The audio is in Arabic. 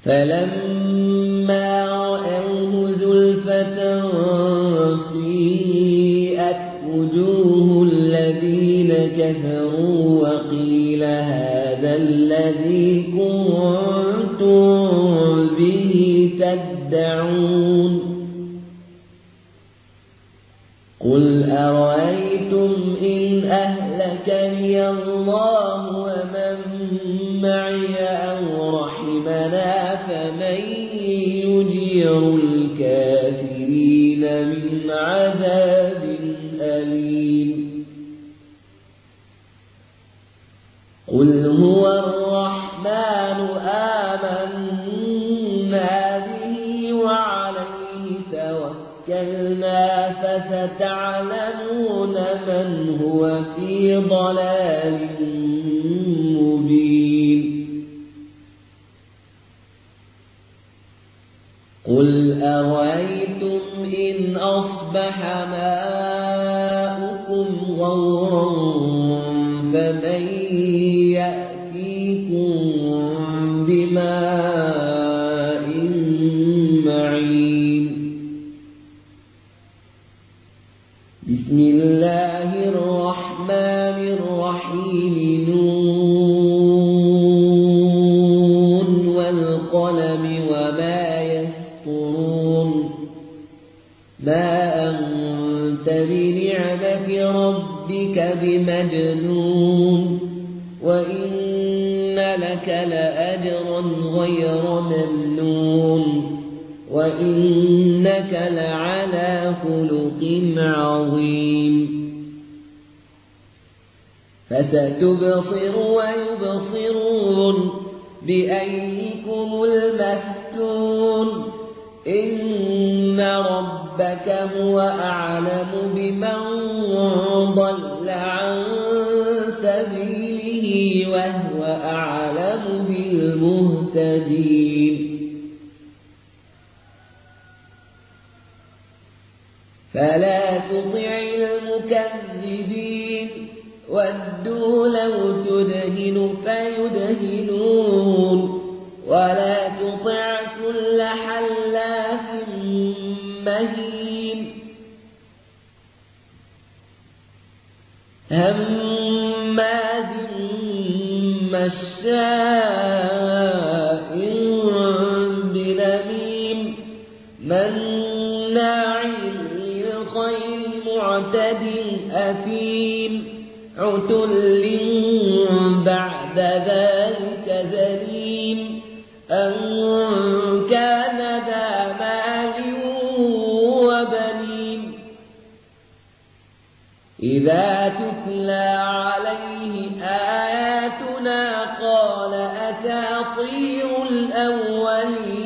فلما رأوه زلفة سيئت وجوه الذين كفروا وقيل هذا الذي كنتم به تدعون قل أرأيتم إن أهلكني الله ومن معي أو رحمنا فمن يجير الكافرين من عذاب أليم قل هو الرحمن آمنا به وعليه توكلنا فستعلمون من هو في ضلال مبين قل أرأيتم إن أصبح ماؤكم غورا فمن يأتيكم بماء معين بسم الله الرحمن الرحيم نون والقلم وما يسطرون ما أنت بنعمة ربك بمجنون وإن لك لأجرا غير ممنون وإنك لعلى خلق عظيم فستبصر ويبصرون بأيكم المفتون إن ربك هو أعلم بمن ضل عن سبيله وهو أعلم بالمهتدين فلا تطع المكذبين ودوا لو تدهن فيدهنون ولا تطع كل حلاف مهين هماز مشاء بنميم مناع للخير معتد أثيم عتل بعد ذلك زنيم أن كان ذا مال وبنين إذا تتلى عليه آياتنا قال أساطير الأولين